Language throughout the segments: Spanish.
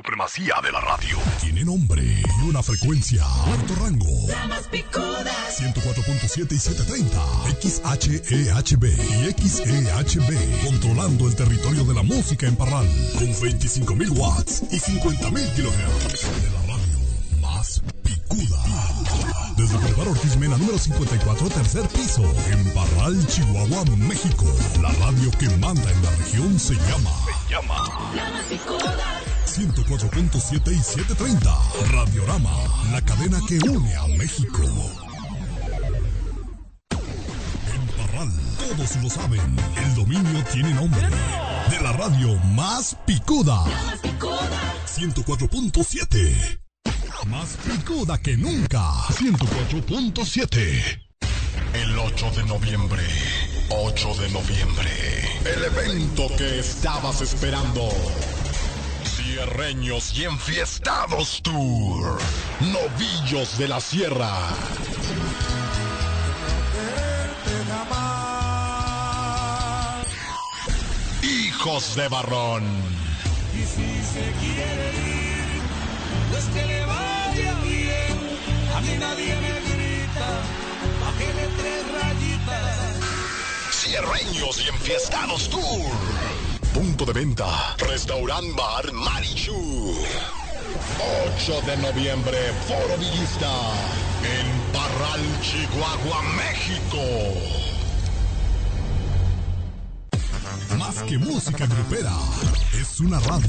supremacía de la radio. Tiene nombre y una frecuencia. Alto rango. La más picuda. 104.7 y 730. XHEHB y XEHB. Controlando el territorio de la música en Parral. Con 25.000 watts y 50.000 kilohertz. De la radio más picuda. Desde Boulevard Ortiz Mena, número 54, tercer piso. En Parral, Chihuahua, México. La radio que manda en la región se llama La más picuda. 104.7 y 730. Radiorama, la cadena que une a México. En Parral, todos lo saben. El dominio tiene nombre. De la radio más picuda. La más picuda. 104.7. Más picuda que nunca. 104.7. El 8 de noviembre. 8 de noviembre. El evento que estabas esperando. Cierreños y Enfiestados Tour. Novillos de la Sierra. Hijos de Barrón. Y si se quiere ir, pues que le vaya bien. A mí nadie me grita, bájele 3 rayitas. Cierreños y Enfiestados Tour. Punto de venta, Restaurant Bar Marichu. 8 de noviembre, Foro Villista. En Parral, Chihuahua, México. Más que música grupera, es una radio.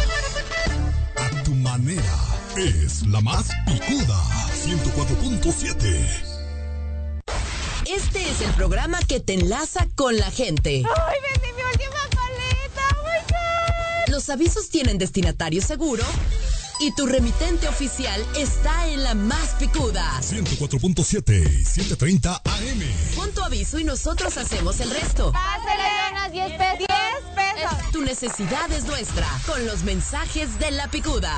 A tu manera, es la más picuda. 104.7. Este es el programa que te enlaza con la gente. ¡Ay, vendí mi última paleta! ¡Oh, my God! Los avisos tienen destinatario seguro y tu remitente oficial está en la más picuda. 104.7 y 730 AM. Pon tu aviso y nosotros hacemos el resto. ¡Pásale, donas! 10 pesos. 10 pesos. Tu necesidad es nuestra, con los mensajes de la picuda.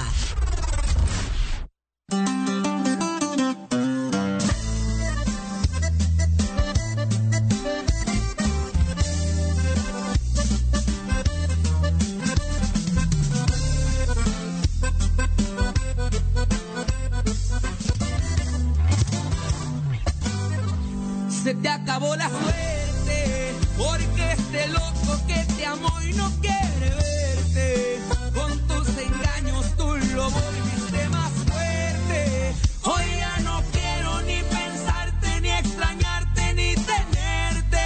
Se te acabó la suerte, porque este loco que te amó y no quiere verte. Con tus engaños tú lo volviste más fuerte. Hoy ya no quiero ni pensarte, ni extrañarte, ni tenerte.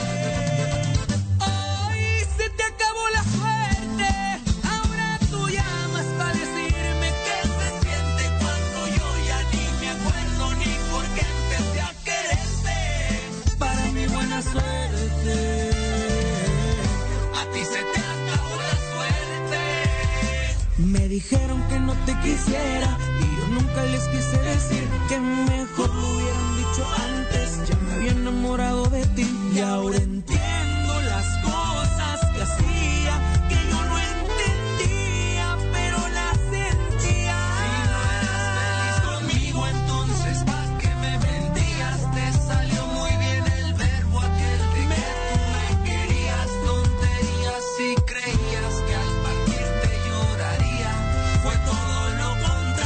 Hoy se te acabó la suerte, ahora tú llamas para decirme qué se siente cuando yo ya ni me acuerdo ni por qué empecé a quererte. Para mi buena suerte, a ti se te acabó la suerte. Me dijeron que no te quisiera y yo nunca les quise decir que mejor lo hubieran dicho antes. Ya me había enamorado de ti y ahora entiendo las cosas que hacía, que yo no entendía, pero las sentía. Si no eras feliz conmigo, entonces ¿pa' qué me vendías? Te salió muy bien el verbo aquel de que tú me querías. Tonterías si creías que al partir te lloraría. Fue todo lo contrario.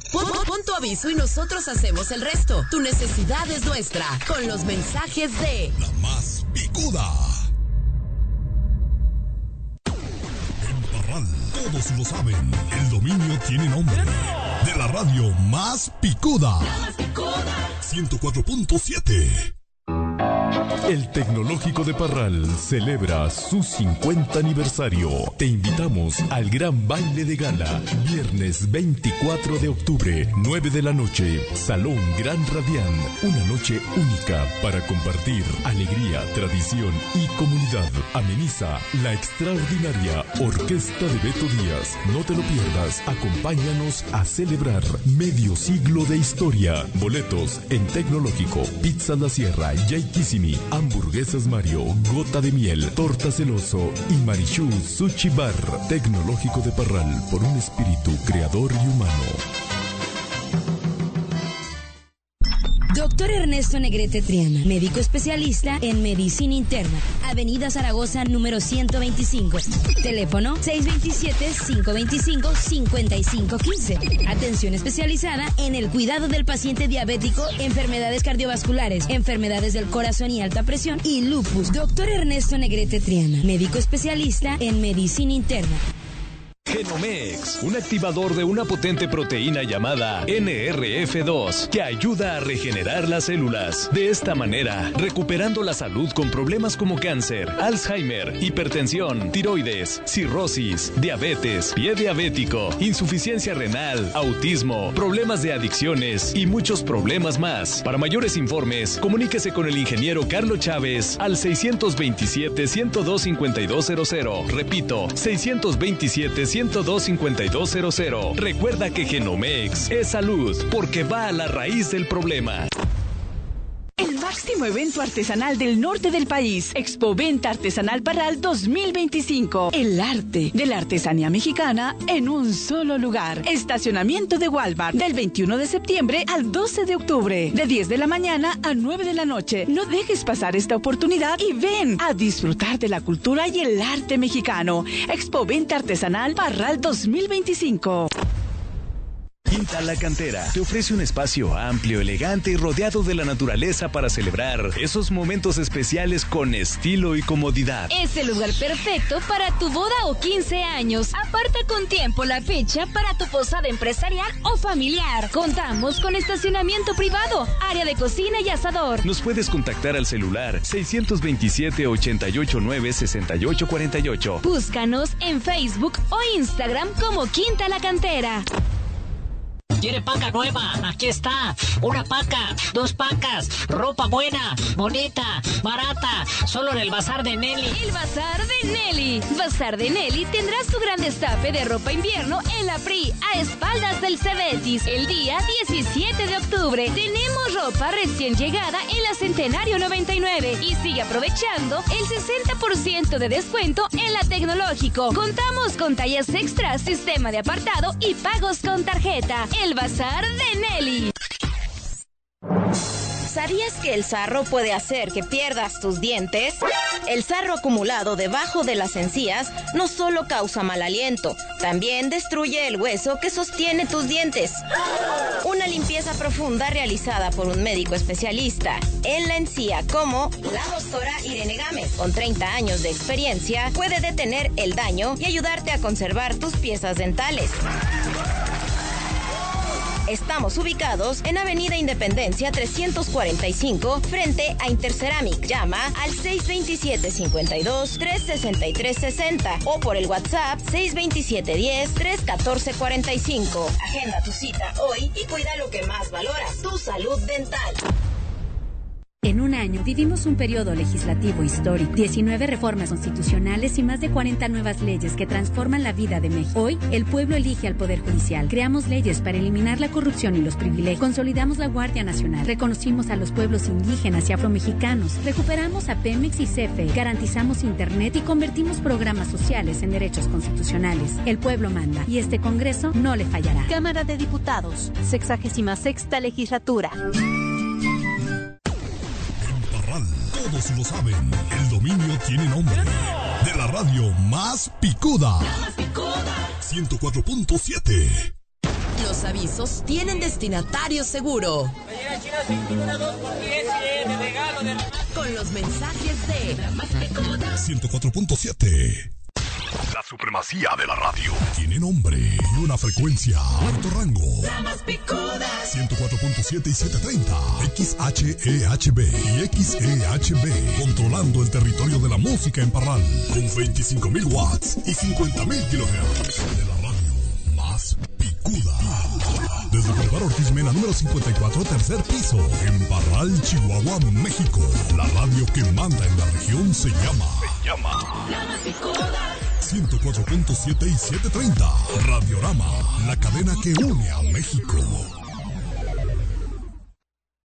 Pon tu aviso y nosotros hacemos el resto. Tu necesidad es nuestra. Con los mensajes de La Más Picuda. En Parral, todos lo saben. El dominio tiene nombre. De la radio Más Picuda. La Más Picuda. 104.7. El Tecnológico de Parral celebra su 50 aniversario. Te invitamos al gran baile de gala, viernes 24 de octubre, 9 de la noche, Salón Gran Radián. Una noche única para compartir alegría, tradición y comunidad. Ameniza la extraordinaria Orquesta de Beto Díaz. No te lo pierdas, acompáñanos a celebrar medio siglo de historia. Boletos en Tecnológico, Pizza La Sierra, Yaikisimi, Hamburguesas Mario, Gota de Miel, Torta Celoso y Marichú Sushi Bar. Tecnológico de Parral, por un espíritu creador y humano. Doctor Ernesto Negrete Triana, médico especialista en medicina interna, Avenida Zaragoza, número 125. Teléfono 627-525-5515. Atención especializada en el cuidado del paciente diabético, enfermedades cardiovasculares, enfermedades del corazón y alta presión y lupus. Doctor Ernesto Negrete Triana, médico especialista en medicina interna. Genomex, un activador de una potente proteína llamada NRF2 que ayuda a regenerar las células. De esta manera, recuperando la salud con problemas como cáncer, Alzheimer, hipertensión, tiroides, cirrosis, diabetes, pie diabético, insuficiencia renal, autismo, problemas de adicciones y muchos problemas más. Para mayores informes, comuníquese con el ingeniero Carlos Chávez al 627-102-5200. Repito, 627-102-5200. Recuerda que Genomex es salud porque va a la raíz del problema. El máximo evento artesanal del norte del país, Expoventa Artesanal Parral 2025. El arte de la artesanía mexicana en un solo lugar. Estacionamiento de Walmart, del 21 de septiembre al 12 de octubre, de 10 de la mañana a 9 de la noche. No dejes pasar esta oportunidad y ven a disfrutar de la cultura y el arte mexicano. Expoventa Artesanal Parral 2025. Quinta La Cantera te ofrece un espacio amplio, elegante y rodeado de la naturaleza para celebrar esos momentos especiales con estilo y comodidad. Es el lugar perfecto para tu boda o 15 años. Aparta con tiempo la fecha para tu posada empresarial o familiar. Contamos con estacionamiento privado, área de cocina y asador. Nos puedes contactar al celular 627-889-6848. Búscanos en Facebook o Instagram como Quinta La Cantera. ¿Quiere paca nueva? Aquí está. Una paca, 2 pacas, ropa buena, bonita, barata, solo en el Bazar de Nelly. El Bazar de Nelly. Bazar de Nelly tendrá su gran destape de ropa invierno en la PRI, a espaldas del Cebetis, el día 17 de octubre. Tenemos ropa recién llegada en la Centenario 99 y sigue aprovechando el 60% de descuento en la Tecnológico. Contamos con tallas extras, sistema de apartado y pagos con tarjeta. El Bazar de Nelly. ¿Sabías que el sarro puede hacer que pierdas tus dientes? El sarro acumulado debajo de las encías no solo causa mal aliento, también destruye el hueso que sostiene tus dientes. Una limpieza profunda realizada por un médico especialista en la encía como la doctora Irene Gámez, con 30 años de experiencia, puede detener el daño y ayudarte a conservar tus piezas dentales. Estamos ubicados en Avenida Independencia 345, frente a Interceramic. Llama al 627-52-363-60 o por el WhatsApp 627-10-314-45. Agenda tu cita hoy y cuida lo que más valoras, tu salud dental. En un año vivimos un periodo legislativo histórico, 19 reformas constitucionales y más de 40 nuevas leyes que transforman la vida de México. Hoy, el pueblo elige al Poder Judicial. Creamos leyes para eliminar la corrupción y los privilegios. Consolidamos la Guardia Nacional. Reconocimos a los pueblos indígenas y afromexicanos. Recuperamos a Pemex y CFE. Garantizamos Internet y convertimos programas sociales en derechos constitucionales. El pueblo manda y este Congreso no le fallará. Cámara de Diputados, 66ª legislatura. Todos lo saben, el dominio tiene nombre. De la radio Más Picuda. 104.7. Los avisos tienen destinatario seguro. Con los mensajes de La Más Picuda 104.7. La supremacía de la radio tiene nombre y una frecuencia. Alto rango. La Más Picuda 104.7 y 730. XHEHB y XEHB. Controlando el territorio de la música en Parral. Con 25.000 watts y 50.000 kilohertz. De la radio más picuda. Desde Boulevard Ortiz Mena, número 54, tercer piso. En Parral, Chihuahua, México. La radio que manda en la región se llama La Más Picuda 104.7 y 730. Radiorama, la cadena que une a México.